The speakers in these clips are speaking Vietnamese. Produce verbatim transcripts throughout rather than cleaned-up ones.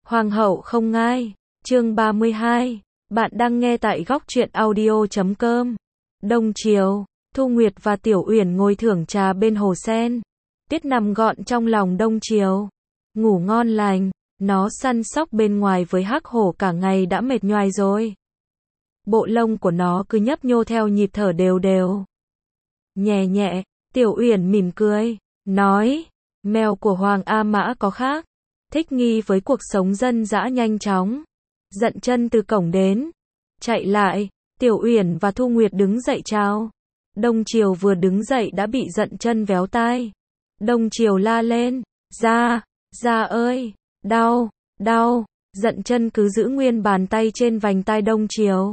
Hoàng hậu không ngai. Chương ba mươi hai. Bạn đang nghe tại góc truyện audio chấm com. Đông chiều, Thu Nguyệt và Tiểu Uyển ngồi thưởng trà bên hồ sen. Tiết nằm gọn trong lòng Đông chiều. Ngủ ngon lành, nó săn sóc bên ngoài với hắc hổ cả ngày đã mệt nhoài rồi. Bộ lông của nó cứ nhấp nhô theo nhịp thở đều đều. Nhẹ nhẹ, Tiểu Uyển mỉm cười, nói, mèo của Hoàng A Mã có khác, thích nghi với cuộc sống dân dã nhanh chóng. Dận chân từ cổng đến, chạy lại, Tiểu Uyển và Thu Nguyệt đứng dậy chào. Đông chiều vừa đứng dậy đã bị Dận chân véo tai. Đông chiều la lên, ra, ra ơi, đau, đau. Dận chân cứ giữ nguyên bàn tay trên vành tai Đông chiều,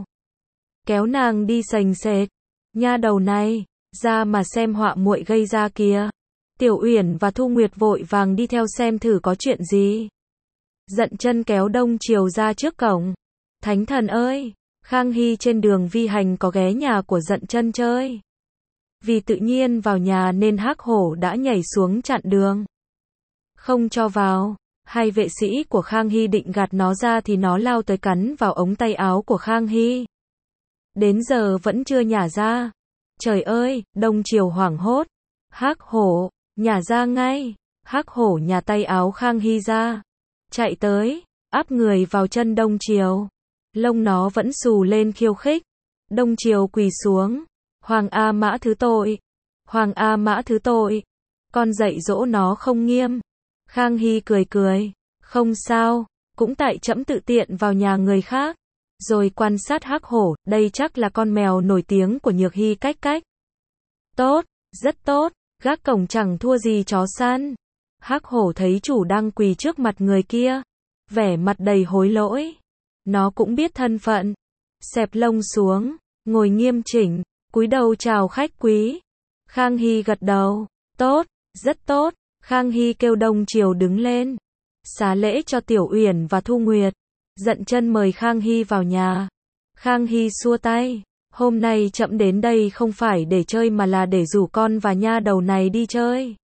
kéo nàng đi sành sệt. Nha đầu này, ra mà xem họa muội gây ra kìa. Tiểu Uyển và Thu Nguyệt vội vàng đi theo xem thử có chuyện gì. Dận chân kéo Đông chiều ra trước cổng. Thánh thần ơi, Khang Hy trên đường vi hành có ghé nhà của Dận chân chơi. Vì tự nhiên vào nhà nên hắc hổ đã nhảy xuống chặn đường, không cho vào. Hai vệ sĩ của Khang Hy định gạt nó ra thì nó lao tới cắn vào ống tay áo của Khang Hy. Đến giờ vẫn chưa nhả ra. Trời ơi, Đông chiều hoảng hốt. Hắc hổ, nhả ra ngay. Hắc hổ nhả tay áo Khang Hy ra, chạy tới, áp người vào chân Đông chiều. Lông nó vẫn xù lên khiêu khích. Đông chiều quỳ xuống. Hoàng A Mã thứ tội. Hoàng A Mã thứ tội. Con dạy dỗ nó không nghiêm. Khang Hy cười cười. Không sao, cũng tại trẫm tự tiện vào nhà người khác. Rồi quan sát hắc hổ, đây chắc là con mèo nổi tiếng của Nhược Hy cách cách. Tốt, rất tốt, gác cổng chẳng thua gì chó săn. Hắc hổ thấy chủ đang quỳ trước mặt người kia, vẻ mặt đầy hối lỗi. Nó cũng biết thân phận, xẹp lông xuống, ngồi nghiêm chỉnh, cúi đầu chào khách quý. Khang Hy gật đầu, tốt, rất tốt. Khang Hy kêu Đông chiều đứng lên, xá lễ cho Tiểu Uyển và Thu Nguyệt. Dận chân mời Khang Hy vào nhà. Khang Hy xua tay, hôm nay trẫm đến đây không phải để chơi mà là để rủ con và nha đầu này đi chơi.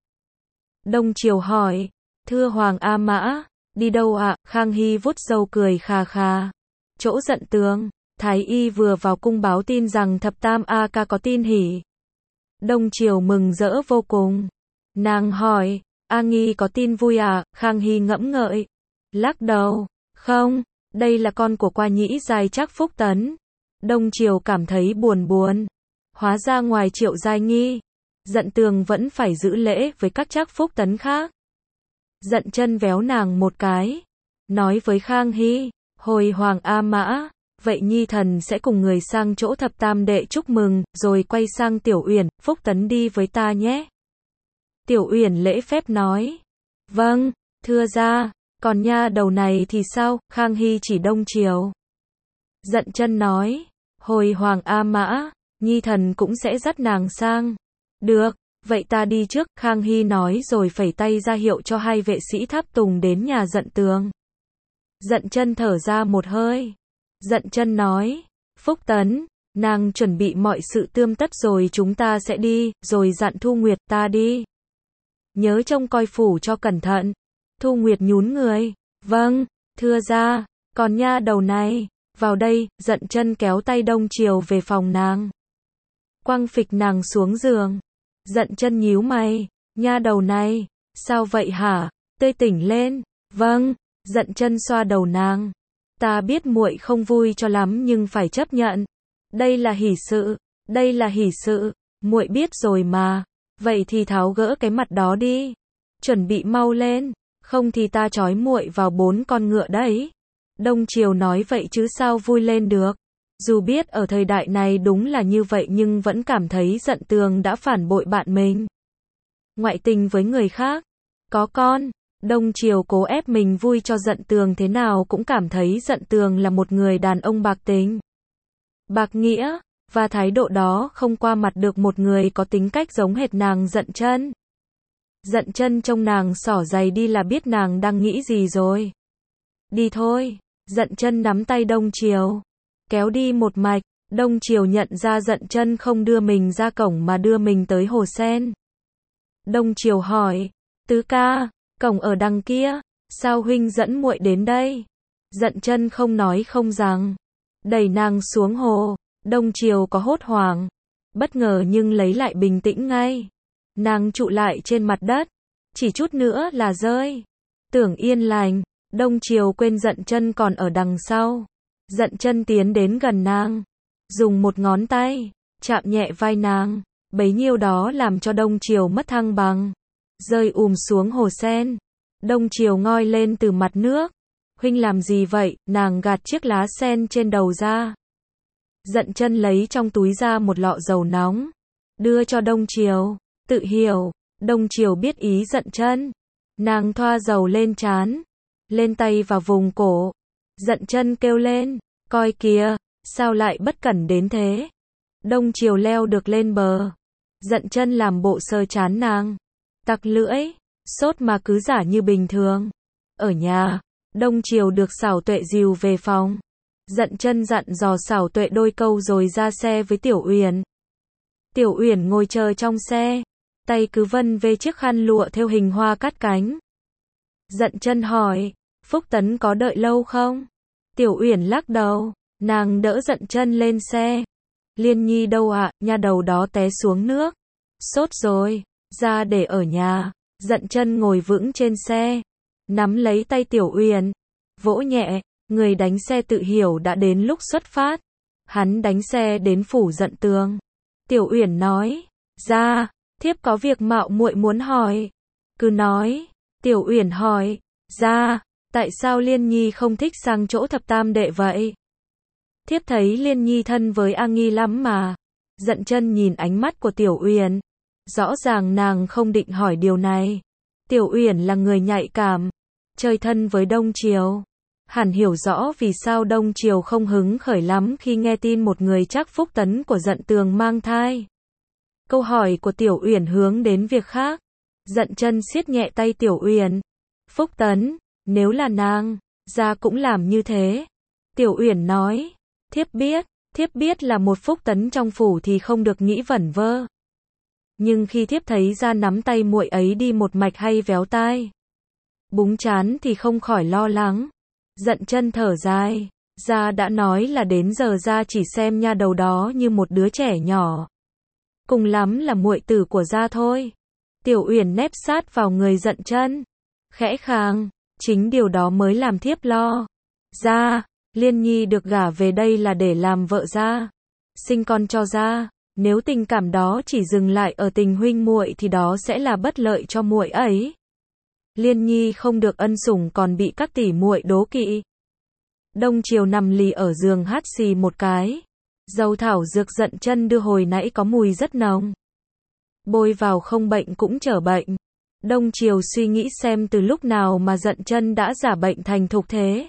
Đông chiều hỏi, thưa Hoàng A Mã, đi đâu ạ? À? Khang Hy vuốt râu cười khà khà. Chỗ Dận tường, Thái y vừa vào cung báo tin rằng thập tam A ca có tin hỉ. Đông chiều mừng rỡ vô cùng. Nàng hỏi, A Nghi có tin vui à? Khang Hy ngẫm ngợi, lắc đầu, không, đây là con của Qua Nhĩ Giai Trác Phúc Tấn. Đông chiều cảm thấy buồn buồn. Hóa ra ngoài Triệu Giai Nghi, Dận tường vẫn phải giữ lễ với các Trác Phúc Tấn khác. Dận chân véo nàng một cái, nói với Khang Hy, hồi Hoàng A Mã, vậy Nhi thần sẽ cùng người sang chỗ thập tam đệ chúc mừng, rồi quay sang Tiểu Uyển, Phúc Tấn đi với ta nhé. Tiểu Uyển lễ phép nói, vâng, thưa ra. Còn nha đầu này thì sao? Khang Hy chỉ Đông chiều. Dận chân nói, hồi Hoàng A Mã, Nhi thần cũng sẽ dắt nàng sang. Được, vậy ta đi trước. Khang Hy nói rồi phẩy tay ra hiệu cho hai vệ sĩ tháp tùng đến nhà Dận tường. Dận chân thở ra một hơi. Dận chân nói, Phúc Tấn, nàng chuẩn bị mọi sự tươm tất rồi chúng ta sẽ đi, rồi dặn Thu Nguyệt ta đi. Nhớ trông coi phủ cho cẩn thận. Thu Nguyệt nhún người, vâng, thưa ra. Còn nha đầu này, vào đây. Dận chân kéo tay Đông chiều về phòng nàng, quăng phịch nàng xuống giường. Dận chân nhíu mày, nha đầu này, sao vậy hả? Tươi tỉnh lên, vâng. Dận chân xoa đầu nàng, ta biết muội không vui cho lắm nhưng phải chấp nhận. Đây là hỷ sự, đây là hỷ sự, muội biết rồi mà. Vậy thì tháo gỡ cái mặt đó đi, chuẩn bị mau lên, không thì ta trói muội vào bốn con ngựa đấy. Đông chiều nói vậy chứ sao vui lên được. Dù biết ở thời đại này đúng là như vậy nhưng vẫn cảm thấy Dận tường đã phản bội bạn mình, ngoại tình với người khác, có con. Đông chiều cố ép mình vui cho Dận tường thế nào cũng cảm thấy Dận tường là một người đàn ông bạc tình, bạc nghĩa, và thái độ đó không qua mặt được một người có tính cách giống hệt nàng Dận chân. Dận chân trông nàng xỏ giày đi là biết nàng đang nghĩ gì rồi. Đi thôi. Dận chân nắm tay Đông chiều, kéo đi một mạch. Đông chiều nhận ra Dận chân không đưa mình ra cổng mà đưa mình tới hồ sen. Đông chiều hỏi, tứ ca, cổng ở đằng kia. sao huynh dẫn muội đến đây? Dận chân không nói không rằng, đẩy nàng xuống hồ. Đông Triều có hốt hoảng, bất ngờ nhưng lấy lại bình tĩnh ngay. Nàng trụ lại trên mặt đất, chỉ chút nữa là rơi. Tưởng yên lành, Đông Triều quên Dận chân còn ở đằng sau. Dận chân tiến đến gần nàng, dùng một ngón tay chạm nhẹ vai nàng, bấy nhiêu đó làm cho Đông Triều mất thăng bằng, rơi ùm xuống hồ sen. Đông Triều ngoi lên từ mặt nước. Huynh làm gì vậy? Nàng gạt chiếc lá sen trên đầu ra. Dận chân lấy trong túi ra một lọ dầu nóng, đưa cho Đông Triều. Tự hiểu, Đông Triều biết ý Dận chân. Nàng thoa dầu lên trán, lên tay vào vùng cổ. Dận chân kêu lên, coi kìa, sao lại bất cẩn đến thế? Đông Triều leo được lên bờ. Dận chân làm bộ sờ trán nàng, tặc lưỡi, sốt mà cứ giả như bình thường. Ở nhà, Đông Triều được Xảo Tuệ dìu về phòng. Dận chân dặn dò Xảo Tuệ đôi câu rồi ra xe với Tiểu Uyển. Tiểu Uyển ngồi chờ trong xe, tay cứ vân về chiếc khăn lụa thêu hình hoa cắt cánh. Dận chân hỏi, Phúc Tấn có đợi lâu không? Tiểu Uyển lắc đầu, nàng đỡ Dận chân lên xe. Liên Nhi đâu ạ? À? Nha đầu đó té xuống nước, sốt rồi, ra để ở nhà. Dận chân ngồi vững trên xe, nắm lấy tay Tiểu Uyển, vỗ nhẹ. Người đánh xe tự hiểu đã đến lúc xuất phát. Hắn đánh xe đến phủ Dận Tường. Tiểu Uyển nói, ra, thiếp có việc mạo muội muốn hỏi. Cứ nói. Tiểu Uyển hỏi, ra, tại sao Liên Nhi không thích sang chỗ thập tam đệ vậy? Thiếp thấy Liên Nhi thân với A Nghi lắm mà. Dận chân nhìn ánh mắt của Tiểu Uyển, rõ ràng nàng không định hỏi điều này. Tiểu Uyển là người nhạy cảm, chơi thân với Đông Triều, hẳn hiểu rõ vì sao Đông Triều không hứng khởi lắm khi nghe tin một người chắc Phúc Tấn của Dận Tường mang thai. Câu hỏi của Tiểu Uyển hướng đến việc khác. Dận chân siết nhẹ tay Tiểu Uyển. Phúc Tấn, nếu là nàng, ra cũng làm như thế. Tiểu Uyển nói, thiếp biết, thiếp biết là một Phúc Tấn trong phủ thì không được nghĩ vẩn vơ. Nhưng khi thiếp thấy ra nắm tay muội ấy đi một mạch hay véo tai, búng trán thì không khỏi lo lắng. Dận chân thở dài, ra đã nói là đến giờ ra chỉ xem nha đầu đó như một đứa trẻ nhỏ, cùng lắm là muội tử của gia thôi. Tiểu Uyển nép sát vào người Dận chân, khẽ khàng, chính điều đó mới làm thiếp lo. Ra, Liên Nhi được gả về đây là để làm vợ gia, sinh con cho gia. Nếu tình cảm đó chỉ dừng lại ở tình huynh muội thì đó sẽ là bất lợi cho muội ấy. Liên Nhi không được ân sủng còn bị các tỷ muội đố kỵ. Đông Triều nằm lì ở giường hắt xì một cái. Dầu thảo dược Dận chân đưa hồi nãy có mùi rất nồng, bôi vào không bệnh cũng trở bệnh. Đông Triều suy nghĩ xem từ lúc nào mà Dận chân đã giả bệnh thành thục thế.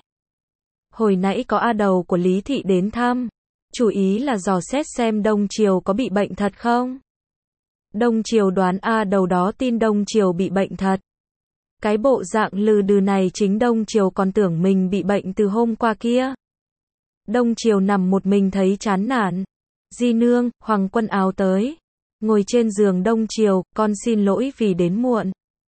Hồi nãy có A Đầu của Lý Thị đến thăm, chủ ý là dò xét xem Đông Triều có bị bệnh thật không. Đông Triều đoán A Đầu đó tin Đông Triều bị bệnh thật. Cái bộ dạng lừ đừ này chính Đông Triều còn tưởng mình bị bệnh từ hôm qua kia. Đông Triều nằm một mình thấy chán nản. Di nương, Hoàng Quân Áo tới. Ngồi trên giường Đông Triều, con xin lỗi vì đến muộn.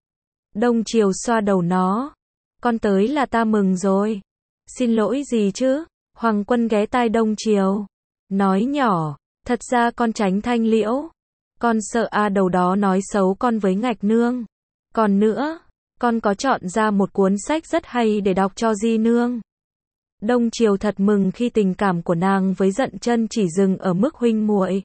Đông Triều xoa đầu nó. Con tới là ta mừng rồi. Xin lỗi gì chứ? Hoàng Quân ghé tai Đông Triều, nói nhỏ, thật ra con tránh Thanh Liễu. Con sợ A Đầu đó nói xấu con với Ngạch nương. Còn nữa, con có chọn ra một cuốn sách rất hay để đọc cho Di nương. Đông Triều thật mừng khi tình cảm của nàng với Dận chân chỉ dừng ở mức huynh muội.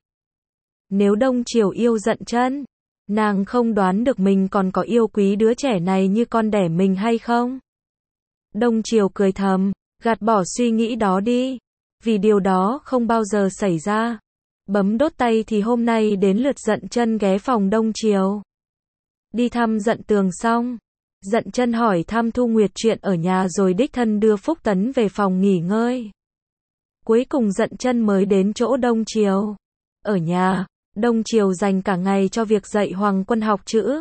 Nếu Đông Triều yêu Dận chân, nàng không đoán được mình còn có yêu quý đứa trẻ này như con đẻ mình hay không. Đông Triều cười thầm, gạt bỏ suy nghĩ đó đi, vì điều đó không bao giờ xảy ra. Bấm đốt tay thì hôm nay đến lượt Dận chân ghé phòng Đông Triều. Đi thăm Dận Tường xong, Dận chân hỏi thăm Thu Nguyệt chuyện ở nhà rồi đích thân đưa Phúc Tấn về phòng nghỉ ngơi. Cuối cùng Dận chân mới đến chỗ Đông Triều. Ở nhà, Đông Triều dành cả ngày cho việc dạy Hoàng Quân học chữ,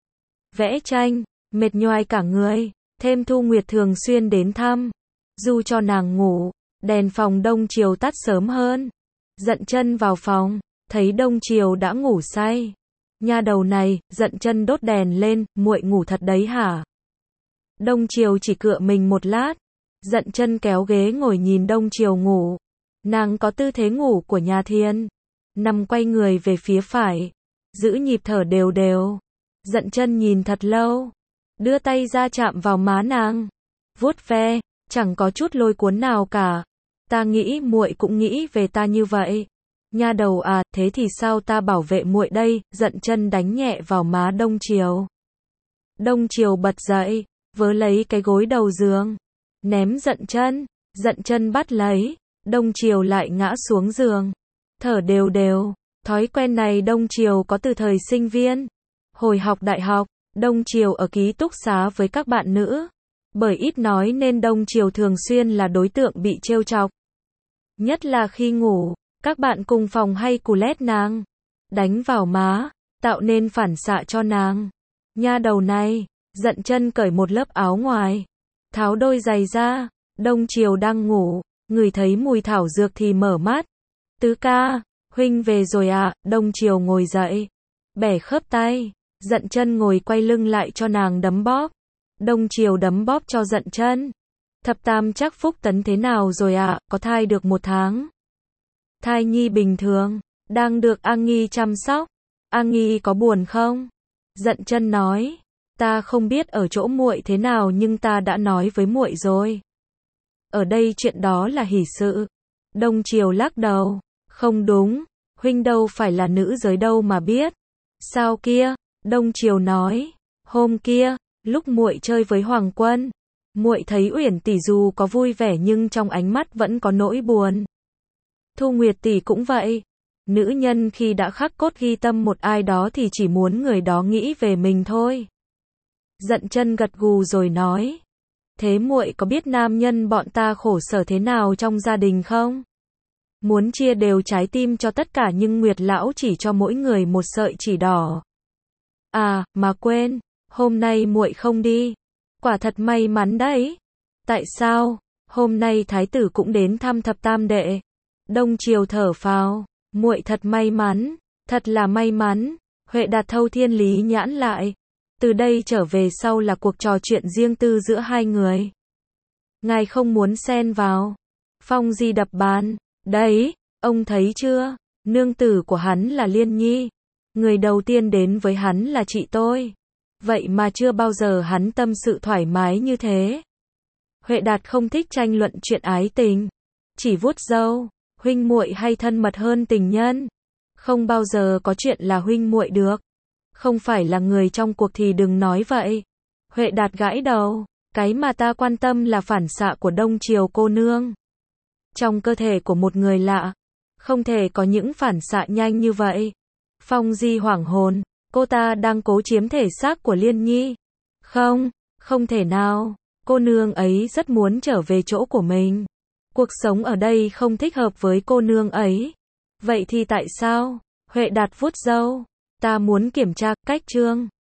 vẽ tranh, mệt nhoài cả người. Thêm Thu Nguyệt thường xuyên đến thăm, dù cho nàng ngủ. Đèn phòng Đông Triều tắt sớm hơn. Dận chân vào phòng, thấy Đông Triều đã ngủ say. Nha đầu này, Dận chân đốt đèn lên, muội ngủ thật đấy hả? Đông Triều chỉ cựa mình một lát, Dận Chân kéo ghế ngồi nhìn Đông Triều ngủ. Nàng có tư thế ngủ của nhà thiên, nằm quay người về phía phải, giữ nhịp thở đều đều. Dận Chân nhìn thật lâu, đưa tay ra chạm vào má nàng, vuốt ve, chẳng có chút lôi cuốn nào cả. Ta nghĩ muội cũng nghĩ về ta như vậy. Nha đầu à, thế thì sao ta bảo vệ muội đây? Dận Chân đánh nhẹ vào má Đông Triều. Đông Triều bật dậy, vớ lấy cái gối đầu giường, ném Dận Chân. Dận Chân bắt lấy, Đông Triều lại ngã xuống giường, thở đều đều. Thói quen này Đông Triều có từ thời sinh viên. Hồi học đại học, Đông Triều ở ký túc xá với các bạn nữ. Bởi ít nói nên Đông Triều thường xuyên là đối tượng bị trêu chọc. Nhất là khi ngủ, các bạn cùng phòng hay cù lét nàng, đánh vào má, tạo nên phản xạ cho nàng. Nha đầu này, Dận Chân cởi một lớp áo ngoài, tháo đôi giày ra. Đông Triều đang ngủ, ngửi thấy mùi thảo dược thì mở mắt. Tứ ca, huynh về rồi à? Đông Triều ngồi dậy, bẻ khớp tay. Dận Chân ngồi quay lưng lại cho nàng đấm bóp. Đông Triều đấm bóp cho Dận Chân. Thập tam chắc phúc tấn thế nào rồi ạ? À? Có thai được một tháng. Thai nhi bình thường, đang được A Nghi chăm sóc. A Nghi có buồn không? Dận Chân nói, ta không biết ở chỗ muội thế nào nhưng ta đã nói với muội rồi. Ở đây chuyện đó là hỷ sự. Đông Triều lắc đầu, không đúng, huynh đâu phải là nữ giới đâu mà biết. Sao kia? Đông Triều nói, hôm kia, lúc muội chơi với Hoàng Quân, muội thấy Uyển tỷ dù có vui vẻ nhưng trong ánh mắt vẫn có nỗi buồn. Thu Nguyệt tỷ cũng vậy. Nữ nhân khi đã khắc cốt ghi tâm một ai đó thì chỉ muốn người đó nghĩ về mình thôi. Dận Chân gật gù rồi nói, thế muội có biết nam nhân bọn ta khổ sở thế nào trong gia đình không? Muốn chia đều trái tim cho tất cả nhưng Nguyệt lão chỉ cho mỗi người một sợi chỉ đỏ. À, mà quên, hôm nay muội không đi. Quả thật may mắn đấy. Tại sao? Hôm nay thái tử cũng đến thăm thập tam đệ. Đông Triều thở phào, muội thật may mắn, thật là may mắn. Huệ Đạt thâu thiên lý nhãn lại. Từ đây trở về sau là cuộc trò chuyện riêng tư giữa hai người. Ngài không muốn xen vào. Phong Di đập bàn. Đấy, ông thấy chưa? Nương tử của hắn là Liên Nhi. Người đầu tiên đến với hắn là chị tôi. Vậy mà chưa bao giờ hắn tâm sự thoải mái như thế. Huệ Đạt không thích tranh luận chuyện ái tình. Chỉ vuốt râu, huynh muội hay thân mật hơn tình nhân. Không bao giờ có chuyện là huynh muội được. Không phải là người trong cuộc thì đừng nói vậy. Huệ Đạt gãi đầu, cái mà ta quan tâm là phản xạ của Đông Triều cô nương. Trong cơ thể của một người lạ, không thể có những phản xạ nhanh như vậy. Phong Di hoảng hồn, cô ta đang cố chiếm thể xác của Liên Nhi. Không, không thể nào, cô nương ấy rất muốn trở về chỗ của mình. Cuộc sống ở đây không thích hợp với cô nương ấy. Vậy thì tại sao? Huệ Đạt vuốt râu, ta muốn kiểm tra cách chương.